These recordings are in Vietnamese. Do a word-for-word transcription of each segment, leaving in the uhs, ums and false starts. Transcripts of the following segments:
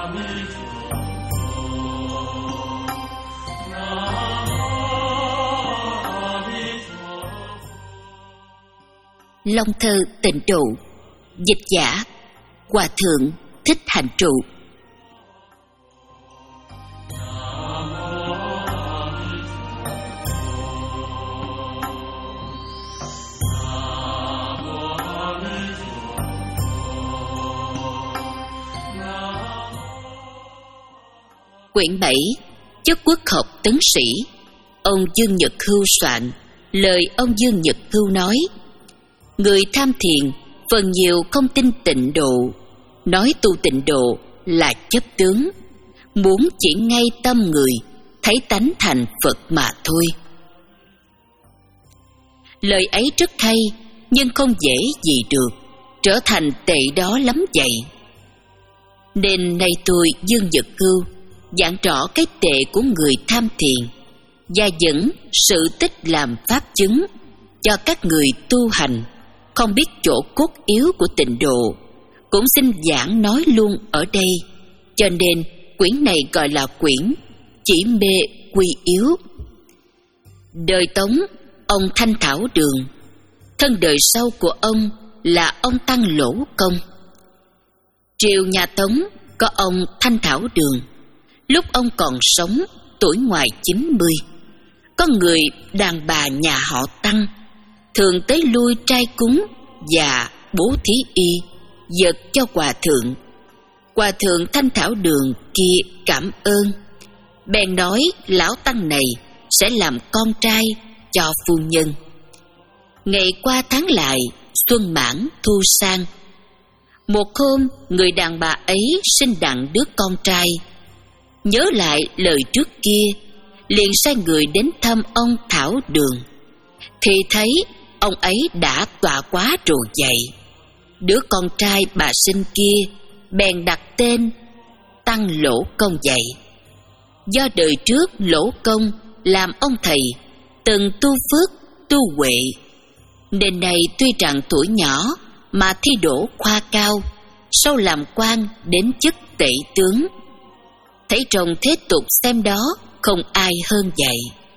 Long thơ tịnh độ. Dịch giả Hòa thượng Thích Hành Trụ. Quyển bảy, Chức quốc học tấn sĩ. Ông Dương Nhật Hưu soạn. Lời ông Dương Nhật Hưu nói: người tham thiền phần nhiều không tin tịnh độ, nói tu tịnh độ là chấp tướng, muốn chỉ ngay tâm người, thấy tánh thành Phật mà thôi. Lời ấy rất hay, nhưng không dễ gì được, trở thành tệ đó lắm vậy. Nên nay tôi Dương Nhật Hưu giảng rõ cái tệ của người tham thiền và dẫn sự tích làm pháp chứng cho các người tu hành không biết chỗ cốt yếu của tịnh độ, cũng xin giảng nói luôn ở đây. Cho nên quyển này gọi là quyển chỉ mê quy yếu. Đời Tống, ông Thanh Thảo Đường. Thân đời sau của ông là ông Tăng Lỗ Công. Triều nhà Tống có ông Thanh Thảo Đường. Lúc ông còn sống, tuổi ngoài chín mươi, có người đàn bà nhà họ Tăng thường tới lui trai cúng và bố thí y vật cho hòa thượng. Hòa thượng Thanh Thảo Đường kia cảm ơn, bèn nói lão tăng này sẽ làm con trai cho phu nhân. Ngày qua tháng lại, xuân mãn thu sang. Một hôm, người đàn bà ấy sinh đặng đứa con trai. Nhớ lại lời trước kia, liền sai người đến thăm ông Thảo Đường, thì thấy ông ấy đã tọa quá rồi vậy. Đứa con trai bà sinh kia bèn đặt tên Tăng Lỗ Công vậy. Do đời trước Lỗ Công làm ông thầy từng tu phước tu huệ, nên này tuy rằng tuổi nhỏ mà thi đỗ khoa cao, sau làm quan đến chức tể tướng. Thấy trong thế tục xem đó không ai hơn vậy.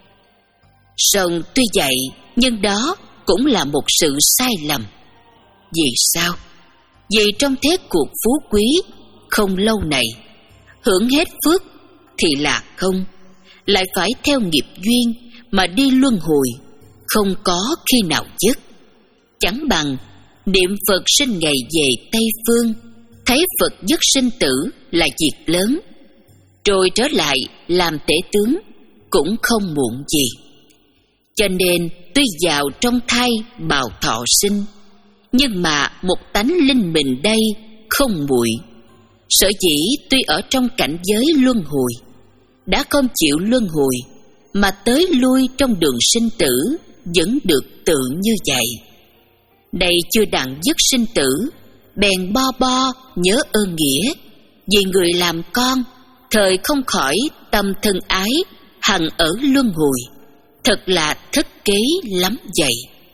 Song tuy vậy, nhưng đó cũng là một sự sai lầm. Vì sao? Vì trong thế cuộc phú quý không lâu này, hưởng hết phước thì là không, lại phải theo nghiệp duyên mà đi luân hồi, không có khi nào dứt. Chẳng bằng niệm Phật sinh ngày về Tây Phương, thấy Phật dứt sinh tử là việc lớn, rồi trở lại làm tể tướng cũng không muộn gì. Cho nên tuy vào trong thai bào thọ sinh, nhưng mà một tánh linh mình đây không nguội. Sở dĩ tuy ở trong cảnh giới luân hồi, đã không chịu luân hồi, mà tới lui trong đường sinh tử vẫn được tự như vậy. Đây chưa đặng dứt sinh tử, bèn bo bo nhớ ơn nghĩa, vì người làm con thời không khỏi tâm thân ái hằng ở luân hồi, thật là thất kế lắm vậy.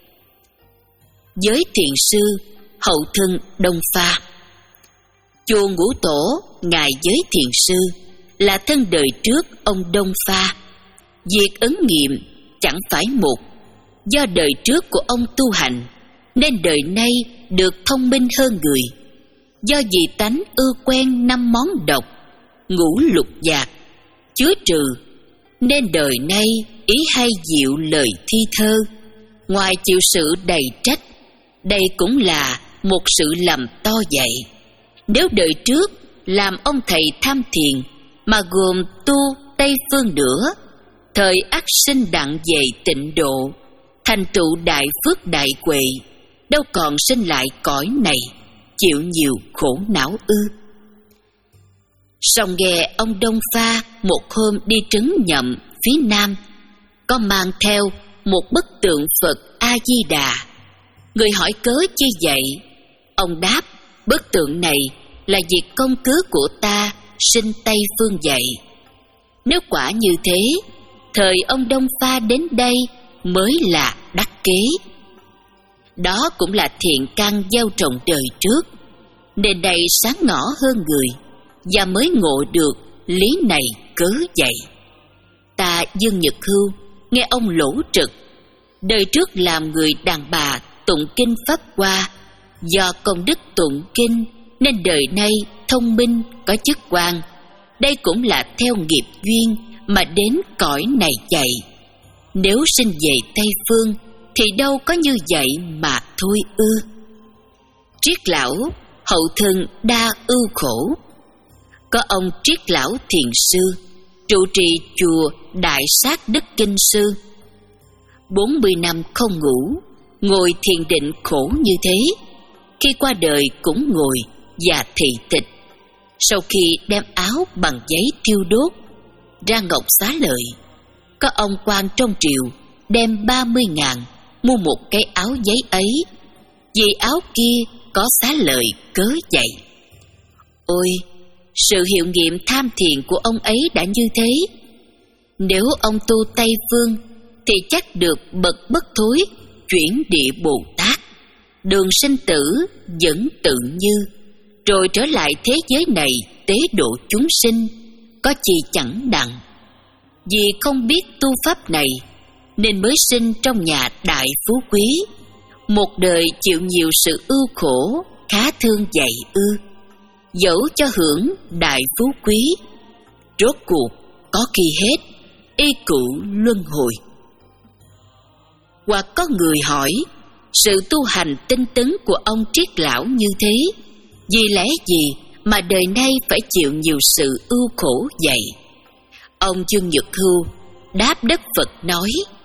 Giới thiền sư hậu thân Đông Pha. Chùa Ngũ Tổ ngài Giới thiền sư là thân đời trước ông Đông Pha. Việc ấn nghiệm chẳng phải một, do đời trước của ông tu hành nên đời nay được thông minh hơn người. Do vì tánh ưa quen năm món độc, ngũ lục dạc, chứa trừ, nên đời nay ý hay dịu lời thi thơ. Ngoài chịu sự đầy trách, đây cũng là một sự lầm to dậy. Nếu đời trước làm ông thầy tham thiền mà gồm tu Tây Phương nữa, thời ắt sinh đặng về tịnh độ, thành tựu đại phước đại huệ, đâu còn sinh lại cõi này chịu nhiều khổ não ư. Song nghe ông Đông Pha một hôm đi trấn Nhậm phía nam, có mang theo một bức tượng Phật A Di Đà. Người hỏi cớ chi vậy? Ông đáp, bức tượng này là việc công cứ của ta sinh Tây Phương vậy. Nếu quả như thế, thời ông Đông Pha đến đây mới là đắc kế. Đó cũng là thiện căn gieo trồng đời trước, nên đây sáng ngõ hơn người, và mới ngộ được lý này cớ vậy. Ta Dương Nhật Hưu nghe ông Lỗ Trực, đời trước làm người đàn bà tụng kinh pháp hoa, do công đức tụng kinh nên đời nay thông minh có chức quan. Đây cũng là theo nghiệp duyên mà đến cõi này vậy. Nếu sinh về Tây Phương thì đâu có như vậy mà thôi ư. Triết lão hậu thân đa ưu khổ. Có ông triết lão thiền sư trụ trì chùa Đại Sát Đức Kinh Sư, bốn mươi năm không ngủ, ngồi thiền định khổ như thế. Khi qua đời cũng ngồi và thị tịch. Sau khi đem áo bằng giấy thiêu đốt ra ngọc xá lợi, có ông quan trong triều đem ba mươi ngàn mua một cái áo giấy ấy, vì áo kia có xá lợi cớ vậy. Ôi, sự hiệu nghiệm tham thiền của ông ấy đã như thế. Nếu ông tu Tây Phương thì chắc được bậc bất thối chuyển địa Bồ Tát, đường sinh tử vẫn tự như, rồi trở lại thế giới này tế độ chúng sinh, có chi chẳng đặng. Vì không biết tu pháp này nên mới sinh trong nhà đại phú quý, một đời chịu nhiều sự ưu khổ, khá thương vậy ư. Dẫu cho hưởng đại phú quý, rốt cuộc có khi hết, y cựu luân hồi. Hoặc có người hỏi, sự tu hành tinh tấn của ông triết lão như thế, vì lẽ gì mà đời nay phải chịu nhiều sự ưu khổ vậy? Ông Dương Nhật Hưu đáp Đất Phật nói: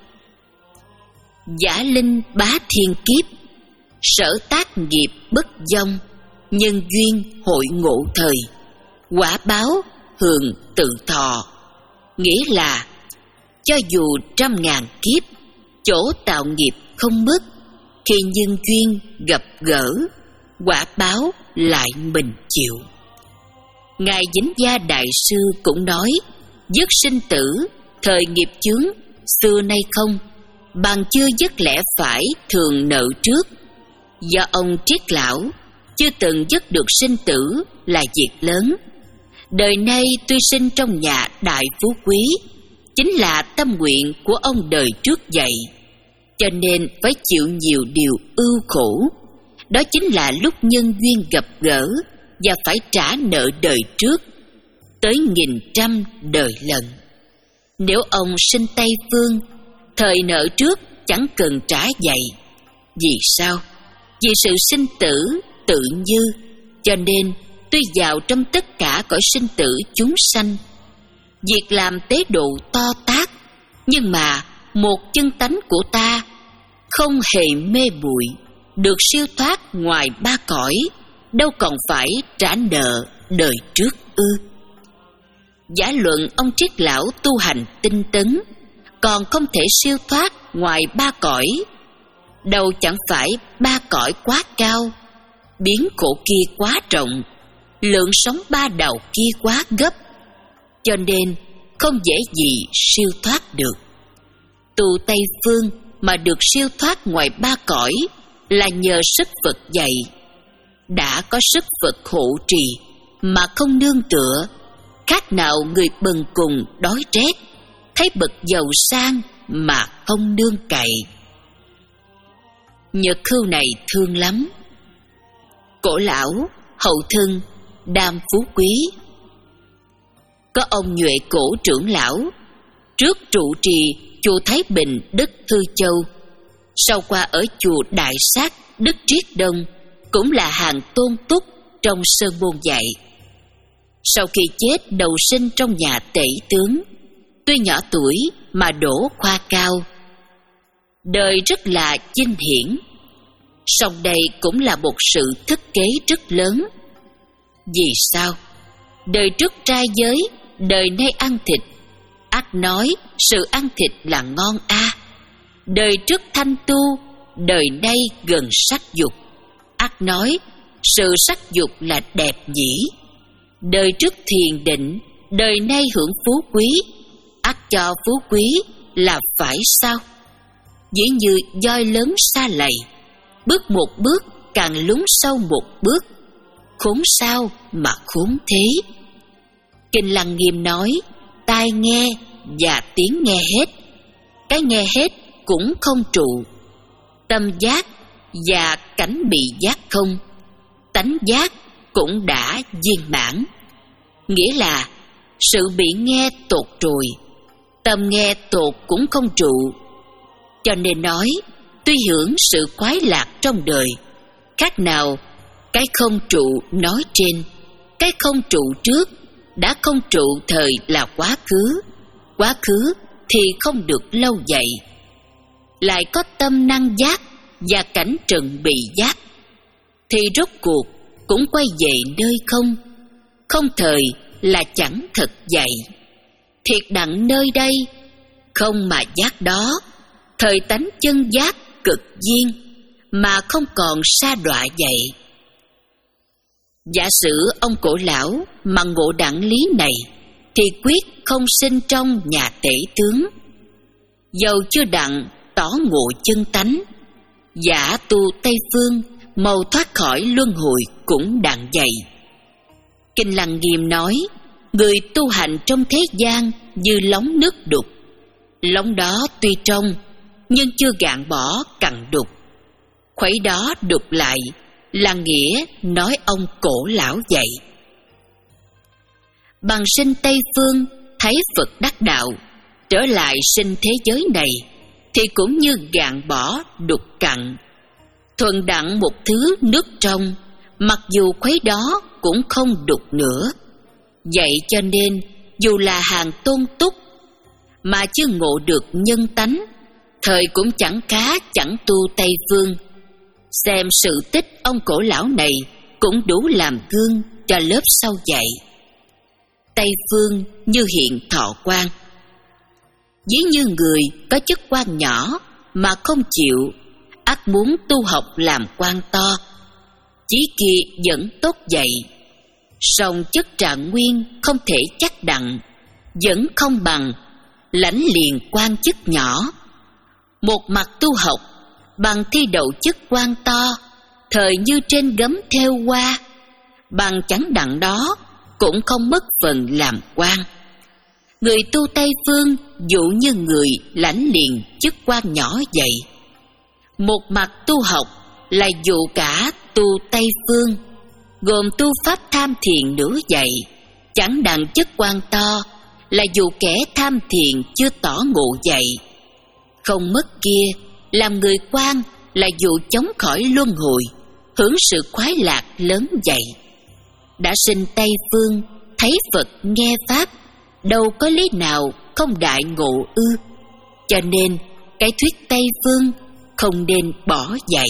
giả linh bá thiên kiếp, sở tác nghiệp bất vong, nhân duyên hội ngộ thời, quả báo hưởng tự thọ. Nghĩa là cho dù trăm ngàn kiếp, chỗ tạo nghiệp không mất, khi nhân duyên gặp gỡ, quả báo lại mình chịu. Ngài Vĩnh Gia Đại Sư cũng nói: dứt sinh tử, thời nghiệp chướng, xưa nay không, bằng chưa dứt lẽ phải thường nợ trước. Do ông triết lão chưa từng dứt được sinh tử là việc lớn. Đời nay tuy sinh trong nhà đại phú quý, chính là tâm nguyện của ông đời trước vậy, cho nên phải chịu nhiều điều ưu khổ. Đó chính là lúc nhân duyên gặp gỡ và phải trả nợ đời trước tới nghìn trăm đời lần. Nếu ông sinh Tây Phương, thời nợ trước chẳng cần trả vậy. Vì sao? Vì sự sinh tử tự như, cho nên tuy vào trong tất cả cõi sinh tử chúng sanh, việc làm tế độ to tát, nhưng mà một chân tánh của ta không hề mê muội, được siêu thoát ngoài ba cõi, đâu còn phải trả nợ đời trước ư? Giả luận ông triết lão tu hành tinh tấn, còn không thể siêu thoát ngoài ba cõi, đâu chẳng phải ba cõi quá cao, biến khổ kia quá rộng, lượng sống ba đầu kia quá gấp, cho nên không dễ gì siêu thoát được. Tu Tây Phương mà được siêu thoát ngoài ba cõi là nhờ sức Phật dạy. Đã có sức Phật hộ trì mà không nương tựa, khác nào người bần cùng đói rét, thấy bậc giàu sang mà không nương cậy. Nhật Hưu này thương lắm. Cổ lão hậu thân đam phú quý. Có ông Nhuệ Cổ trưởng lão, trước trụ trì chùa Thái Bình đất Thư Châu, sau qua ở chùa Đại Sát đất Triết Đông, cũng là hàng tôn túc trong sơn môn dạy. Sau khi chết đầu sinh trong nhà tể tướng, tuy nhỏ tuổi mà đỗ khoa cao, đời rất là chinh hiển. Song đây cũng là một sự thức kế rất lớn. Vì sao? Đời trước trai giới, đời nay ăn thịt, ắt nói sự ăn thịt là ngon a. À. Đời trước thanh tu, đời nay gần sắc dục, ắt nói sự sắc dục là đẹp nhỉ. Đời trước thiền định, đời nay hưởng phú quý, ắt cho phú quý là phải sao? Dĩ như voi lớn sa lầy, bước một bước càng lún sâu một bước, khốn sao mà khốn thế. Kinh Lăng Nghiêm nói, tai nghe và tiếng nghe hết, cái nghe hết cũng không trụ. Tâm giác và cảnh bị giác không, tánh giác cũng đã viên mãn. Nghĩa là sự bị nghe tột rồi, tâm nghe tột cũng không trụ. Cho nên nói, tuy hưởng sự khoái lạc trong đời, khác nào cái không trụ nói trên. Cái không trụ trước đã không trụ thời là quá khứ, quá khứ thì không được lâu vậy. Lại có tâm năng giác và cảnh trần bị giác, thì rốt cuộc cũng quay về nơi không. Không thời là chẳng thật vậy. Thiệt đặng nơi đây, không mà giác đó, thời tánh chân giác cực viên, mà không còn sa đọa vậy. Giả sử ông cổ lão mà ngộ đẳng lý này, thì quyết không sinh trong nhà tể tướng. Dầu chưa đặng tỏ ngộ chân tánh, giả tu Tây Phương mau thoát khỏi luân hồi cũng đặng vậy. Kinh Lăng Nghiêm nói, người tu hành trong thế gian như lóng nước đục. Lóng đó tuy trong, nhưng chưa gạn bỏ cặn đục. Khuấy đó đục lại là nghĩa nói ông cổ lão vậy. Bằng sinh Tây Phương thấy Phật đắc đạo, trở lại sinh thế giới này, thì cũng như gạn bỏ đục cặn. Thuần đặng một thứ nước trong, mặc dù khuấy đó cũng không đục nữa. Vậy cho nên dù là hàng tôn túc, mà chưa ngộ được nhân tánh, thời cũng chẳng cá chẳng tu Tây Phương. Xem sự tích ông cổ lão này cũng đủ làm gương cho lớp sau dạy. Tây Phương như hiện thọ quan. Ví như người có chức quan nhỏ mà không chịu, ắt muốn tu học làm quan to. Chí kia vẫn tốt vậy, song chất trạng nguyên không thể chắc đặng, vẫn không bằng lãnh liền quan chức nhỏ. Một mặt tu học bằng thi đậu chức quan to, thời như trên gấm thêu hoa, bằng chẳng đặng đó cũng không mất phần làm quan. Người tu Tây Phương dụ như người lãnh liền chức quan nhỏ vậy. Một mặt tu học là dụ cả tu Tây Phương, gồm tu pháp tham thiền nữa vậy. Chẳng đặng chức quan to là dụ kẻ tham thiền chưa tỏ ngộ vậy. Không mất kia, làm người quan là dụ chống khỏi luân hồi, hưởng sự khoái lạc lớn vậy. Đã sinh Tây Phương, thấy Phật nghe Pháp, đâu có lý nào không đại ngộ ư. Cho nên cái thuyết Tây Phương không nên bỏ dạy.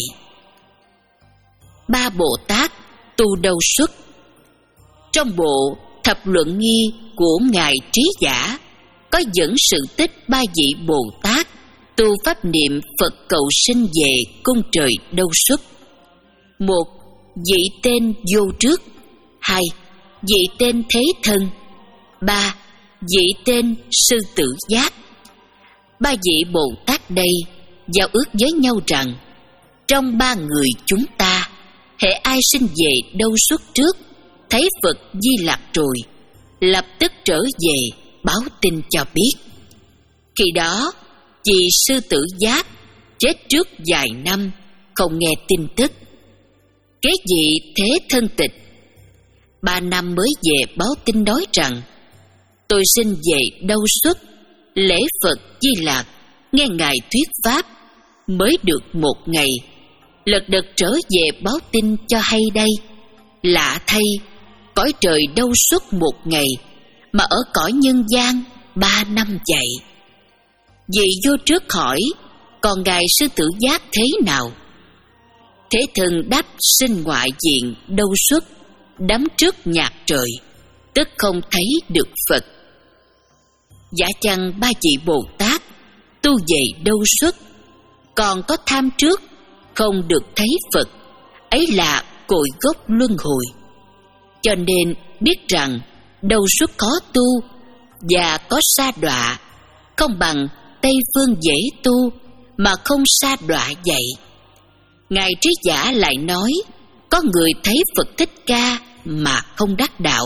Ba Bồ Tát tu đâu xuất. Trong bộ Thập Luận Nghi của Ngài Trí Giả có dẫn sự tích ba vị Bồ Tát tu pháp niệm Phật cầu sinh về cung trời đâu xuất. Một, vị tên Vô Trước. Hai, vị tên Thế Thân. Ba, vị tên Sư Tử Giác. Ba vị Bồ Tát đây giao ước với nhau rằng, trong ba người chúng ta, hễ ai sinh về đâu xuất trước, thấy Phật Di Lặc rồi, lập tức trở về báo tin cho biết. Khi đó, vị Sư Tử Giác chết trước vài năm, không nghe tin tức. Kế vị Thế Thân Tịch ba năm mới về báo tin nói rằng, tôi sinh về đâu xuất, lễ Phật Di Lặc, nghe Ngài thuyết Pháp, mới được một ngày, lật đật trở về báo tin cho hay đây. Lạ thay, cõi trời đâu xuất một ngày, mà ở cõi nhân gian ba năm vậy. Vị Vô Trước hỏi, còn Ngài Sư Tử Giác thế nào? Thế Thân đáp, sinh ngoại diện đâu xuất, đắm trước nhạc trời, tức không thấy được Phật. Giả chăng ba vị Bồ Tát tu về đâu xuất, còn có tham trước, không được thấy Phật, ấy là cội gốc luân hồi. Cho nên biết rằng đâu xuất có tu và có sa đọa, không bằng Tây Phương dễ tu mà không sa đọa vậy. Ngài Trí Giả lại nói, có người thấy Phật Thích Ca mà không đắc đạo,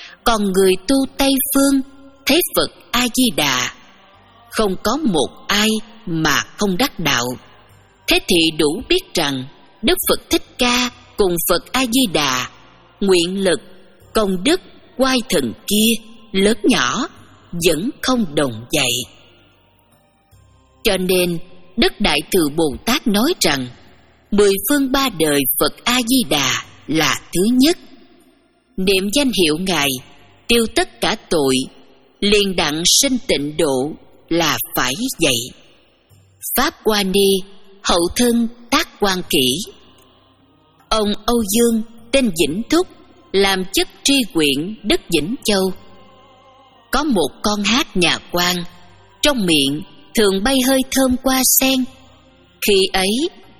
Còn người tu Tây Phương thấy Phật A-di-đà, không có một ai mà không đắc đạo. Thế thì đủ biết rằng Đức Phật Thích Ca cùng Phật A-di-đà, nguyện lực, công đức, oai thần kia lớn nhỏ vẫn không đồng vậy. Cho nên Đức Đại Từ Bồ Tát nói rằng mười phương ba đời Phật A-di-đà là thứ nhất. Niệm danh hiệu Ngài tiêu tất cả tội, liền đặng sinh tịnh độ là phải vậy. Pháp Hoa Ni hậu thân Tác Quan Kỷ. Ông Âu Dương tên Vĩnh Thúc làm chức tri huyện đất Vĩnh Châu. Có một con hát nhà quan, trong miệng thường bay hơi thơm hoa sen. Khi ấy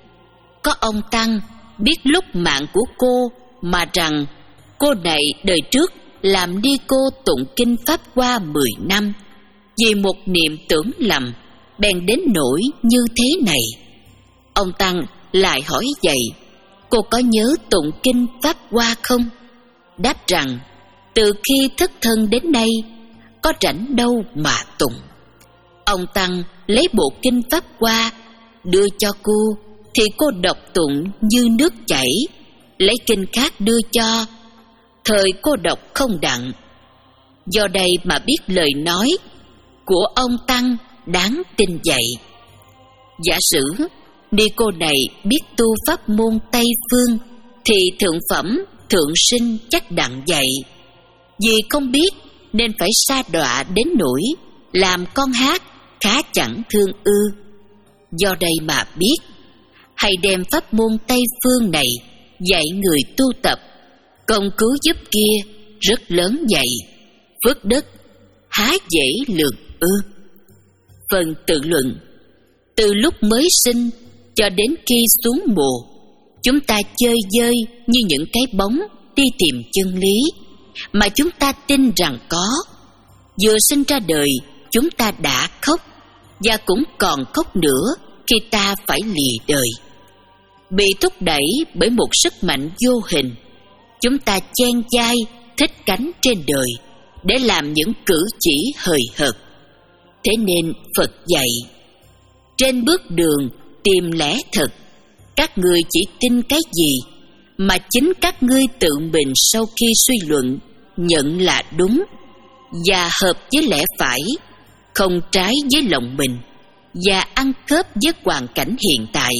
có ông Tăng biết lúc mạng của cô, mà rằng cô này đời trước làm ni cô tụng kinh Pháp Hoa mười năm, vì một niệm tưởng lầm bèn đến nỗi như thế này. Ông Tăng lại hỏi vậy: cô có nhớ tụng kinh Pháp Hoa không? Đáp rằng từ khi thất thân đến nay có rảnh đâu mà tụng. Ông Tăng lấy bộ kinh Pháp Hoa đưa cho cô, thì cô đọc tụng như nước chảy. Lấy kinh khác đưa cho, thời cô đọc không đặng. Do đây mà biết lời nói của ông Tăng đáng tin vậy. Giả sử ni cô này biết tu pháp môn Tây Phương, thì thượng phẩm thượng sinh chắc đặng vậy. Vì không biết nên phải sa đọa đến nỗi làm con hát khá chẳng thương ư. Do đây mà biết, hãy đem pháp môn Tây Phương này dạy người tu tập, công cứu giúp kia rất lớn vậy. Phước đức há dễ lường ư. Phần tự luận: từ lúc mới sinh cho đến khi xuống mồ, chúng ta chơi dơi như những cái bóng đi tìm chân lý mà chúng ta tin rằng có. Vừa sinh ra đời, chúng ta đã khóc, và cũng còn khóc nữa khi ta phải lìa đời. Bị thúc đẩy bởi một sức mạnh vô hình, chúng ta chen chai thích cánh trên đời để làm những cử chỉ hời hợt. Thế nên Phật dạy: trên bước đường tìm lẽ thật, các ngươi chỉ tin cái gì mà chính các ngươi tự mình sau khi suy luận nhận là đúng và hợp với lẽ phải, không trái với lòng mình và ăn khớp với hoàn cảnh hiện tại.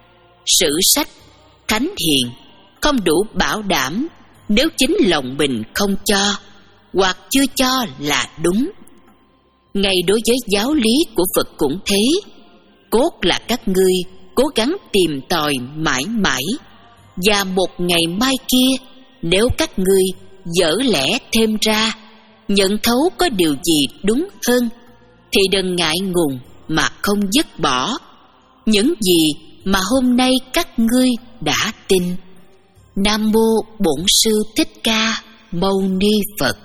Sử sách thánh hiền không đủ bảo đảm nếu chính lòng mình không cho hoặc chưa cho là đúng. Ngay đối với giáo lý của Phật cũng thế. Cốt là các ngươi cố gắng tìm tòi mãi mãi, và một ngày mai kia nếu các ngươi dở lẽ thêm ra, nhận thấu có điều gì đúng hơn, thì đừng ngại ngùng mà không dứt bỏ những gì mà hôm nay các ngươi đã tin. Nam mô Bổn Sư Thích Ca Mâu Ni Phật.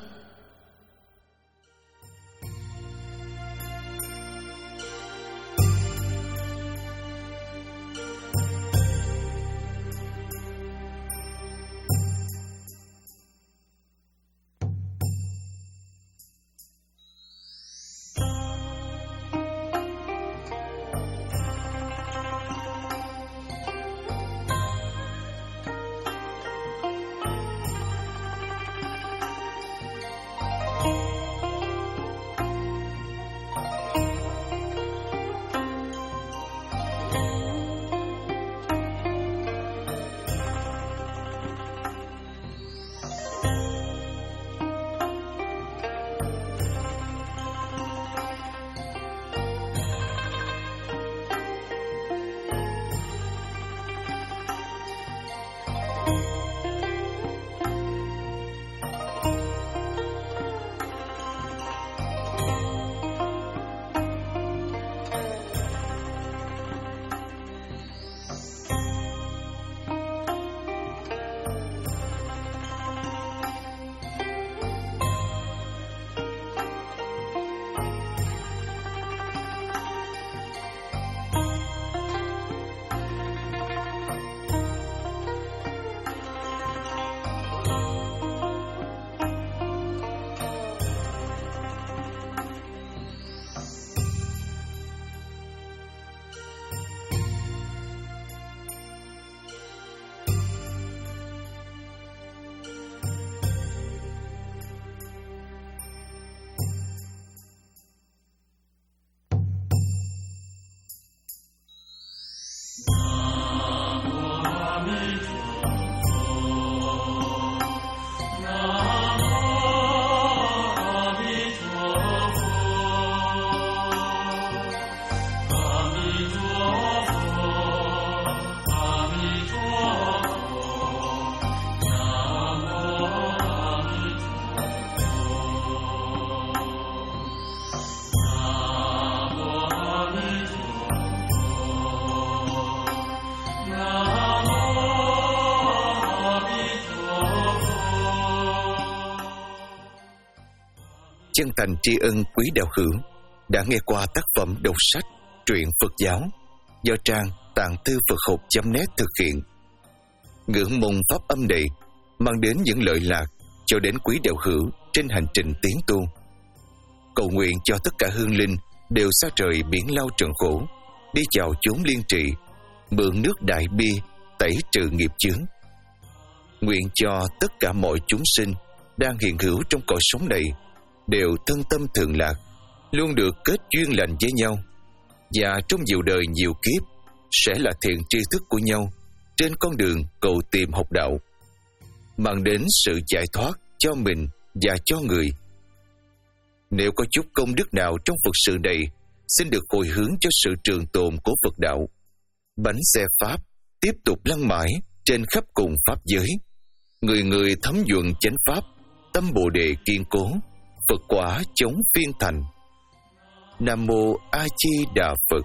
chân thành tri ân quý đạo hữu đã nghe qua tác phẩm đọc sách truyện Phật giáo do trang tạng thư Phật học chấm net thực hiện. Ngưỡng mong pháp âm này mang đến những lợi lạc cho đến quý đạo hữu trên hành trình tiến tu. Cầu nguyện cho tất cả hương linh đều xa rời biển lao trần khổ, đi vào chốn liên trị, mượn nước đại bi tẩy trừ nghiệp chướng. Nguyện cho tất cả mọi chúng sinh đang hiện hữu trong cõi sống này đều thân tâm thường lạc, luôn được kết duyên lành với nhau, và trong nhiều đời nhiều kiếp sẽ là thiện tri thức của nhau trên con đường cầu tìm học đạo, mang đến sự giải thoát cho mình và cho người. Nếu có chút công đức nào trong Phật sự này, xin được hồi hướng cho sự trường tồn của Phật đạo. Bánh xe Pháp tiếp tục lăn mãi trên khắp cùng Pháp giới. Người người thấm nhuận chánh Pháp, tâm Bồ Đề kiên cố, Phật quả chống phiên thành. Nam Mô A Di Đà Phật.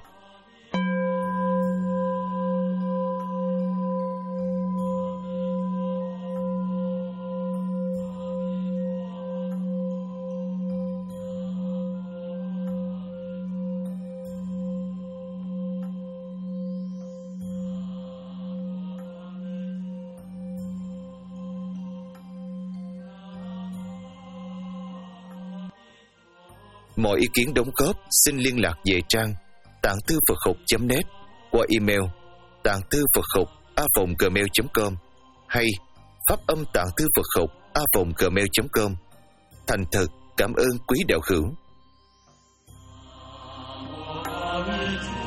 Mọi ý kiến đóng góp xin liên lạc về trang tạng thư Phật học chấm net qua email tạng thư Phật học a vòng gmail chấm com hay pháp âm tạng thư Phật học a vòng gmail chấm com. Thành thật cảm ơn quý đạo hữu.